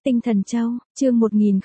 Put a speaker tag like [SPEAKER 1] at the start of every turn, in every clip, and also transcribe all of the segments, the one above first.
[SPEAKER 1] Tinh Thần Châu, chương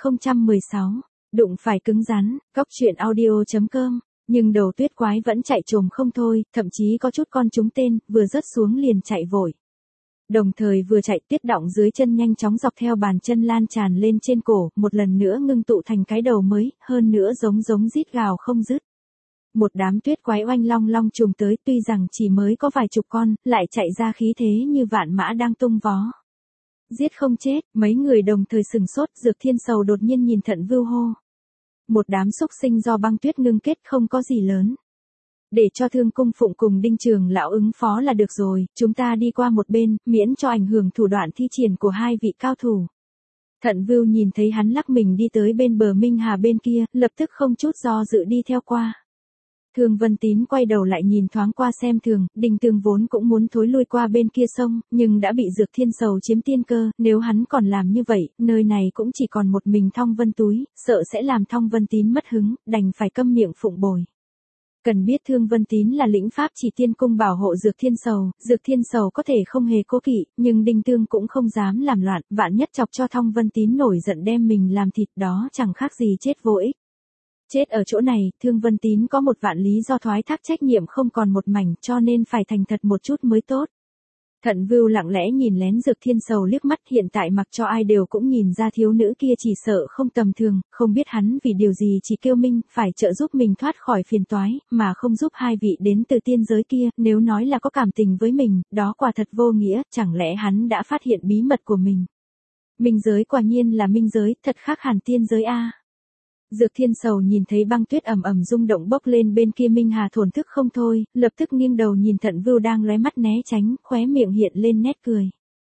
[SPEAKER 1] 1016, đụng phải cứng rắn, góc truyện audio.com, nhưng đầu tuyết quái vẫn chạy trồm không thôi, thậm chí có chút con trúng tên, vừa rớt xuống liền chạy vội. Đồng thời vừa chạy tuyết đọng dưới chân nhanh chóng dọc theo bàn chân lan tràn lên trên cổ, một lần nữa ngưng tụ thành cái đầu mới, hơn nữa giống rít gào không dứt. Một đám tuyết quái oanh long long trùng tới, tuy rằng chỉ mới có vài chục con, lại chạy ra khí thế như vạn mã đang tung vó. Giết không chết, mấy người đồng thời sừng sốt, Dược Thiên Sầu đột nhiên nhìn Thận Vưu hô. Một đám xúc sinh do băng tuyết ngưng kết không có gì lớn. Để cho Thương Cung Phụng cùng Đinh Trường lão ứng phó là được rồi, chúng ta đi qua một bên, miễn cho ảnh hưởng thủ đoạn thi triển của hai vị cao thủ. Thận Vưu nhìn thấy hắn lắc mình đi tới bên bờ Minh Hà bên kia, lập tức không chút do dự đi theo qua. Thương Vân Tín quay đầu lại nhìn thoáng qua xem thường, Đinh Tương vốn cũng muốn thối lui qua bên kia sông, nhưng đã bị Dược Thiên Sầu chiếm tiên cơ, nếu hắn còn làm như vậy, nơi này cũng chỉ còn một mình Thong Vân Túi, sợ sẽ làm Thong Vân Tín mất hứng, đành phải câm miệng phụng bồi. Cần biết Thương Vân Tín là lĩnh pháp chỉ tiên cung bảo hộ Dược Thiên Sầu có thể không hề cố kỵ, nhưng Đinh Tương cũng không dám làm loạn, vạn nhất chọc cho Thong Vân Tín nổi giận đem mình làm thịt đó chẳng khác gì chết vô ích. Chết ở chỗ này, Thương Vân Tín có một vạn lý do thoái thác trách nhiệm không còn một mảnh, cho nên phải thành thật một chút mới tốt. Thận Vưu lặng lẽ nhìn lén Dược Thiên Sầu liếc mắt, hiện tại mặc cho ai đều cũng nhìn ra thiếu nữ kia chỉ sợ không tầm thường, không biết hắn vì điều gì chỉ kêu Minh phải trợ giúp mình thoát khỏi phiền toái, mà không giúp hai vị đến từ tiên giới kia, nếu nói là có cảm tình với mình, đó quả thật vô nghĩa, chẳng lẽ hắn đã phát hiện bí mật của mình. Minh giới quả nhiên là minh giới, thật khác hẳn tiên giới a. Dược Thiên Sầu nhìn thấy băng tuyết ầm ầm rung động bốc lên bên kia Minh Hà thổn thức không thôi, lập tức nghiêng đầu nhìn Thận Vưu đang lóe mắt né tránh, khóe miệng hiện lên nét cười.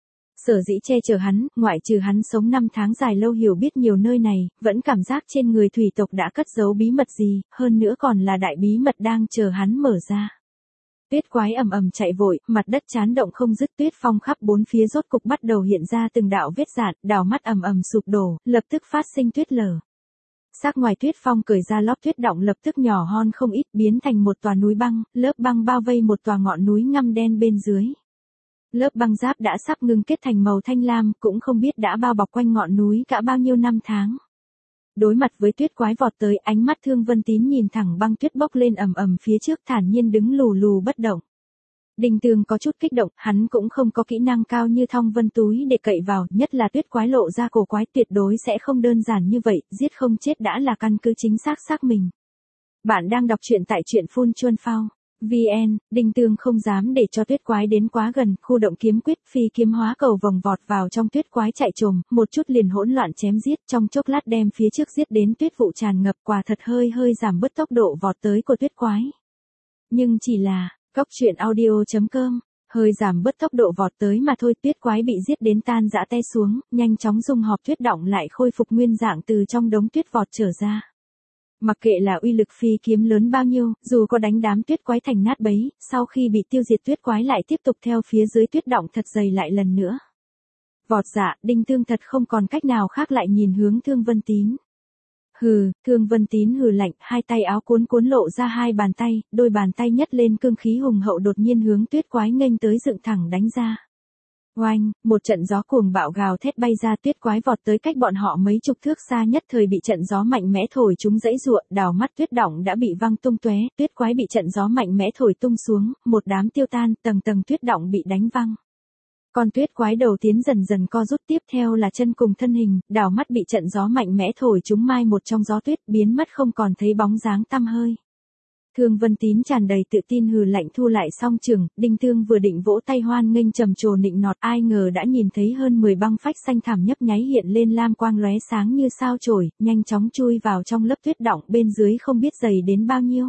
[SPEAKER 1] Sở dĩ che chở hắn, ngoại trừ hắn sống 5 tháng dài lâu hiểu biết nhiều nơi này, vẫn cảm giác trên người thủy tộc đã cất giấu bí mật gì, hơn nữa còn là đại bí mật đang chờ hắn mở ra. Tuyết quái ầm ầm chạy vội, mặt đất chán động không dứt, tuyết phong khắp bốn phía rốt cục bắt đầu hiện ra từng đạo vết rạn, đào mắt ầm ầm sụp đổ, lập tức phát sinh tuyết lở. Sắc ngoài tuyết phong cởi ra lót tuyết đọng lập tức nhỏ hon không ít, biến thành một tòa núi băng, lớp băng bao vây một tòa ngọn núi ngăm đen bên dưới. Lớp băng giáp đã sắp ngưng kết thành màu thanh lam, cũng không biết đã bao bọc quanh ngọn núi cả bao nhiêu năm tháng. Đối mặt với tuyết quái vọt tới, ánh mắt Thương Vân Tín nhìn thẳng băng tuyết bốc lên ầm ầm phía trước, thản nhiên đứng lù lù bất động. Đinh Tương có chút kích động, hắn cũng không có kỹ năng cao như Thong Vân Túi để cậy vào, nhất là tuyết quái lộ ra cổ quái tuyệt đối sẽ không đơn giản như vậy, giết không chết đã là căn cứ chính xác mình. Bạn đang đọc truyện tại truyện Phun Chuân Phao. VN, Đinh Tương không dám để cho tuyết quái đến quá gần, khu động kiếm quyết phi kiếm hóa cầu vòng vọt vào trong tuyết quái chạy trồm, một chút liền hỗn loạn chém giết, trong chốc lát đem phía trước giết đến tuyết vụ tràn ngập, quả thật hơi giảm bớt tốc độ vọt tới của tuyết quái. Nhưng chỉ là góc truyện audio.com, hơi giảm bớt tốc độ vọt tới mà thôi, tuyết quái bị giết đến tan rã te xuống, nhanh chóng dung họp tuyết đọng lại khôi phục nguyên dạng từ trong đống tuyết vọt trở ra. Mặc kệ là uy lực phi kiếm lớn bao nhiêu, dù có đánh đám tuyết quái thành nát bấy, sau khi bị tiêu diệt tuyết quái lại tiếp tục theo phía dưới tuyết đọng thật dày lại lần nữa. Vọt dạ, Đinh Tương thật không còn cách nào khác lại nhìn hướng Thương Vân Tín. Hừ, Thương Vân Tín hừ lạnh, hai tay áo cuốn lộ ra hai bàn tay, đôi bàn tay nhất lên cương khí hùng hậu đột nhiên hướng tuyết quái nghênh tới dựng thẳng đánh ra. Oanh, một trận gió cuồng bạo gào thét bay ra, tuyết quái vọt tới cách bọn họ mấy chục thước xa, nhất thời bị trận gió mạnh mẽ thổi chúng dãy ruộng, đào mắt tuyết đọng đã bị văng tung tóe, tuyết quái bị trận gió mạnh mẽ thổi tung xuống, một đám tiêu tan, tầng tuyết đọng bị đánh văng. Con tuyết quái đầu tiến dần co rút, tiếp theo là chân cùng thân hình, đào mắt bị trận gió mạnh mẽ thổi chúng mai một trong gió tuyết, biến mất không còn thấy bóng dáng tăm hơi. Thương Vân Tín tràn đầy tự tin hừ lạnh thu lại song trường, Đinh Tương vừa định vỗ tay hoan nghênh trầm trồ nịnh nọt, ai ngờ đã nhìn thấy hơn 10 băng phách xanh thảm nhấp nháy hiện lên lam quang lóe sáng như sao chổi, nhanh chóng chui vào trong lớp tuyết đọng bên dưới không biết dày đến bao nhiêu.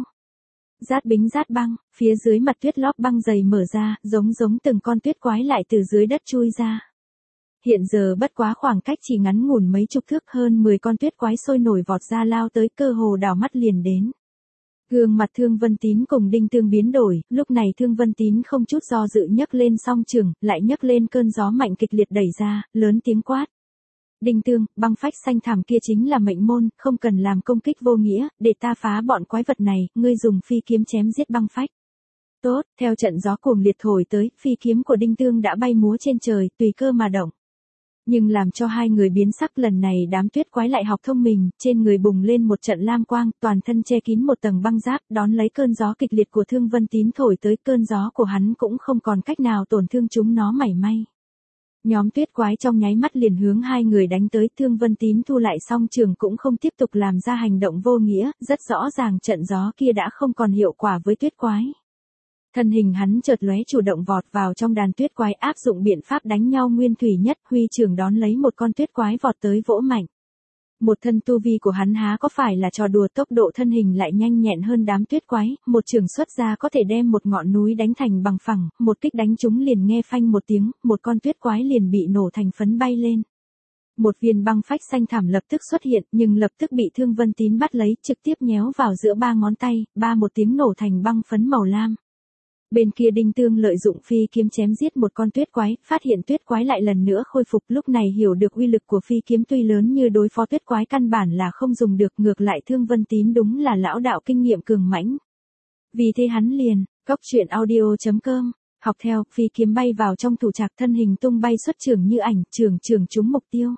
[SPEAKER 1] Rát bính rát băng, phía dưới mặt tuyết lót băng dày mở ra, giống từng con tuyết quái lại từ dưới đất chui ra. Hiện giờ bất quá khoảng cách chỉ ngắn ngủn mấy chục thước, hơn 10 con tuyết quái sôi nổi vọt ra lao tới, cơ hồ đảo mắt liền đến. Gương mặt Thương Vân Tín cùng Đinh Tương biến đổi, lúc này Thương Vân Tín không chút do dự nhấc lên song trường, lại nhấc lên cơn gió mạnh kịch liệt đẩy ra, lớn tiếng quát. Đinh Tương, băng phách xanh thảm kia chính là mệnh môn, không cần làm công kích vô nghĩa, để ta phá bọn quái vật này, ngươi dùng phi kiếm chém giết băng phách. Tốt, theo trận gió cuồng liệt thổi tới, phi kiếm của Đinh Tương đã bay múa trên trời, tùy cơ mà động. Nhưng làm cho hai người biến sắc lần này đám tuyết quái lại học thông minh, trên người bùng lên một trận lam quang, toàn thân che kín một tầng băng giáp, đón lấy cơn gió kịch liệt của Thương Vân Tín thổi tới, cơn gió của hắn cũng không còn cách nào tổn thương chúng nó mảy may. Nhóm tuyết quái trong nháy mắt liền hướng hai người đánh tới, Thương Vân Tín thu lại song trường cũng không tiếp tục làm ra hành động vô nghĩa, rất rõ ràng trận gió kia đã không còn hiệu quả với tuyết quái. Thân hình hắn chợt lóe chủ động vọt vào trong đàn tuyết quái, áp dụng biện pháp đánh nhau nguyên thủy nhất, huy trường đón lấy một con tuyết quái vọt tới vỗ mạnh. Một thân tu vi của hắn há có phải là trò đùa, tốc độ thân hình lại nhanh nhẹn hơn đám tuyết quái, một trường xuất ra có thể đem một ngọn núi đánh thành bằng phẳng, một kích đánh chúng liền nghe phanh một tiếng, một con tuyết quái liền bị nổ thành phấn bay lên. Một viên băng phách xanh thẳm lập tức xuất hiện, nhưng lập tức bị Thương Vân Tín bắt lấy, trực tiếp nhéo vào giữa ba ngón tay, ba một tiếng nổ thành băng phấn màu lam. Bên kia Đinh Tương lợi dụng phi kiếm chém giết một con tuyết quái, phát hiện tuyết quái lại lần nữa khôi phục, lúc này hiểu được uy lực của phi kiếm tuy lớn như đối phó tuyết quái căn bản là không dùng được, ngược lại Thương Vân Tín đúng là lão đạo kinh nghiệm cường mãnh. Vì thế hắn liền, coctruyện.audio.com, học theo, phi kiếm bay vào trong thủ trạc, thân hình tung bay xuất trường như ảnh, trường trúng mục tiêu.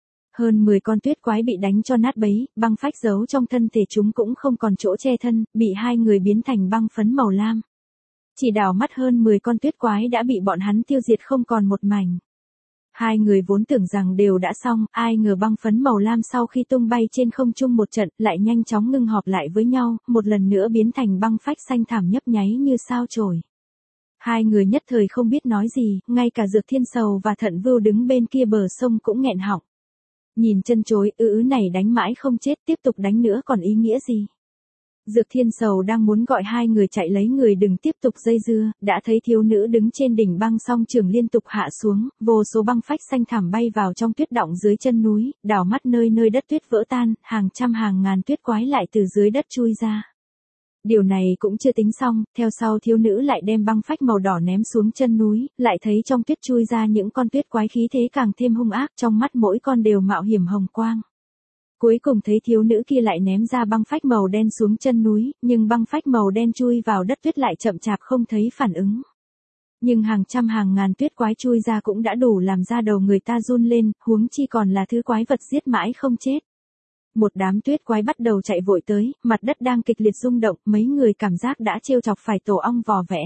[SPEAKER 1] Hơn 10 con tuyết quái bị đánh cho nát bấy, băng phách giấu trong thân thể chúng cũng không còn chỗ che thân, bị hai người biến thành băng phấn màu lam. Chỉ đảo mắt hơn 10 con tuyết quái đã bị bọn hắn tiêu diệt không còn một mảnh. Hai người vốn tưởng rằng đều đã xong, ai ngờ băng phấn màu lam sau khi tung bay trên không trung một trận, lại nhanh chóng ngưng họp lại với nhau, một lần nữa biến thành băng phách xanh thảm nhấp nháy như sao chổi. Hai người nhất thời không biết nói gì, ngay cả Dược Thiên Sầu và Thận Vưu đứng bên kia bờ sông cũng nghẹn họng. Nhìn chân chối, này đánh mãi không chết, tiếp tục đánh nữa còn ý nghĩa gì? Dược Thiên Sầu đang muốn gọi hai người chạy lấy người đừng tiếp tục dây dưa, đã thấy thiếu nữ đứng trên đỉnh băng song trường liên tục hạ xuống, vô số băng phách xanh thẳm bay vào trong tuyết đọng dưới chân núi, đảo mắt nơi nơi đất tuyết vỡ tan, hàng trăm hàng ngàn tuyết quái lại từ dưới đất chui ra. Điều này cũng chưa tính xong, theo sau thiếu nữ lại đem băng phách màu đỏ ném xuống chân núi, lại thấy trong tuyết chui ra những con tuyết quái khí thế càng thêm hung ác, trong mắt mỗi con đều mạo hiểm hồng quang. Cuối cùng thấy thiếu nữ kia lại ném ra băng phách màu đen xuống chân núi, nhưng băng phách màu đen chui vào đất tuyết lại chậm chạp không thấy phản ứng. Nhưng hàng trăm hàng ngàn tuyết quái chui ra cũng đã đủ làm ra đầu người ta run lên, huống chi còn là thứ quái vật giết mãi không chết. Một đám tuyết quái bắt đầu chạy vội tới, mặt đất đang kịch liệt rung động, mấy người cảm giác đã trêu chọc phải tổ ong vò vẽ.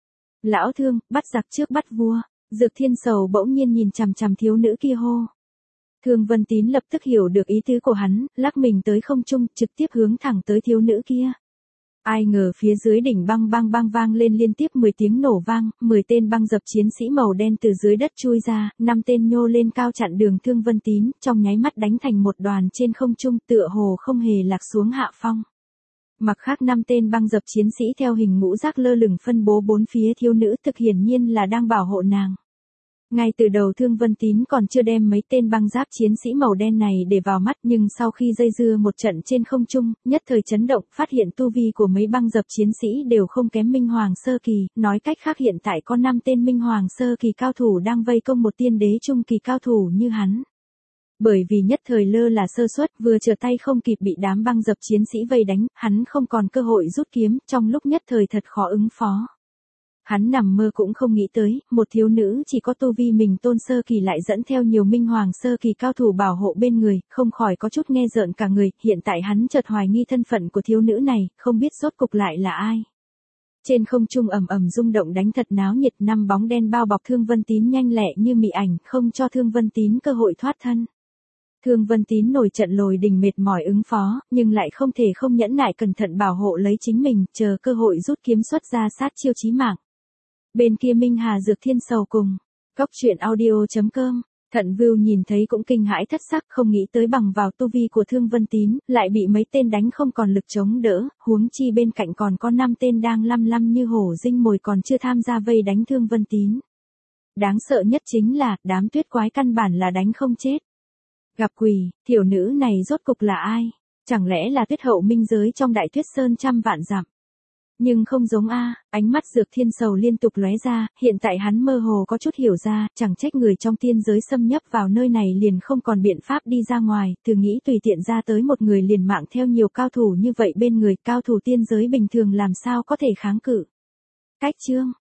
[SPEAKER 1] Lão Thương, bắt giặc trước bắt vua. Dược Thiên Sầu bỗng nhiên nhìn chằm chằm thiếu nữ kia hô. Thương Vân Tín lập tức hiểu được ý tứ của hắn, lắc mình tới không trung, trực tiếp hướng thẳng tới thiếu nữ kia. Ai ngờ phía dưới đỉnh băng vang lên liên tiếp 10 tiếng nổ vang, 10 tên băng dập chiến sĩ màu đen từ dưới đất chui ra, 5 tên nhô lên cao chặn đường Thương Vân Tín, trong nháy mắt đánh thành một đoàn trên không trung, tựa hồ không hề lạc xuống hạ phong. Mặt khác 5 tên băng dập chiến sĩ theo hình ngũ giác lơ lửng phân bố bốn phía thiếu nữ, thực hiển nhiên là đang bảo hộ nàng. Ngay từ đầu Thương Vân Tín còn chưa đem mấy tên băng giáp chiến sĩ màu đen này để vào mắt, nhưng sau khi dây dưa một trận trên không trung, nhất thời chấn động, phát hiện tu vi của mấy băng dập chiến sĩ đều không kém Minh Hoàng Sơ Kỳ, nói cách khác hiện tại có 5 tên Minh Hoàng Sơ Kỳ cao thủ đang vây công một tiên đế trung kỳ cao thủ như hắn. Bởi vì nhất thời lơ là sơ suất, vừa trở tay không kịp bị đám băng dập chiến sĩ vây đánh, hắn không còn cơ hội rút kiếm, trong lúc nhất thời thật khó ứng phó. Hắn nằm mơ cũng không nghĩ tới, một thiếu nữ chỉ có tu vi mình tôn sơ kỳ lại dẫn theo nhiều Minh Hoàng Sơ Kỳ cao thủ bảo hộ bên người, không khỏi có chút nghe rợn cả người, hiện tại hắn chợt hoài nghi thân phận của thiếu nữ này, không biết rốt cục lại là ai. Trên không trung ầm ầm rung động đánh thật náo nhiệt, 5 bóng đen bao bọc Thương Vân Tín nhanh lẹ như mị ảnh, không cho Thương Vân Tín cơ hội thoát thân. Thương Vân Tín nổi trận lồi đình mệt mỏi ứng phó, nhưng lại không thể không nhẫn nại cẩn thận bảo hộ lấy chính mình, chờ cơ hội rút kiếm xuất ra sát chiêu chí mạng. Bên kia Minh Hà Dược Thiên Sầu cùng coctruyện.audio.com, Thận Vưu nhìn thấy cũng kinh hãi thất sắc, không nghĩ tới bằng vào tu vi của Thương Vân Tín, lại bị mấy tên đánh không còn lực chống đỡ, huống chi bên cạnh còn có 5 tên đang lăm như hổ rinh mồi còn chưa tham gia vây đánh Thương Vân Tín. Đáng sợ nhất chính là, đám tuyết quái căn bản là đánh không chết. Gặp quỷ, thiểu nữ này rốt cục là ai? Chẳng lẽ là tuyết hậu minh giới trong đại tuyết sơn trăm vạn dặm? Nhưng không giống ánh mắt Dược Thiên Sầu liên tục lóe ra, hiện tại hắn mơ hồ có chút hiểu ra, chẳng trách người trong tiên giới xâm nhập vào nơi này liền không còn biện pháp đi ra ngoài, từ nghĩ tùy tiện ra tới một người liền mạng theo nhiều cao thủ như vậy bên người, cao thủ tiên giới bình thường làm sao có thể kháng cự. Cách chương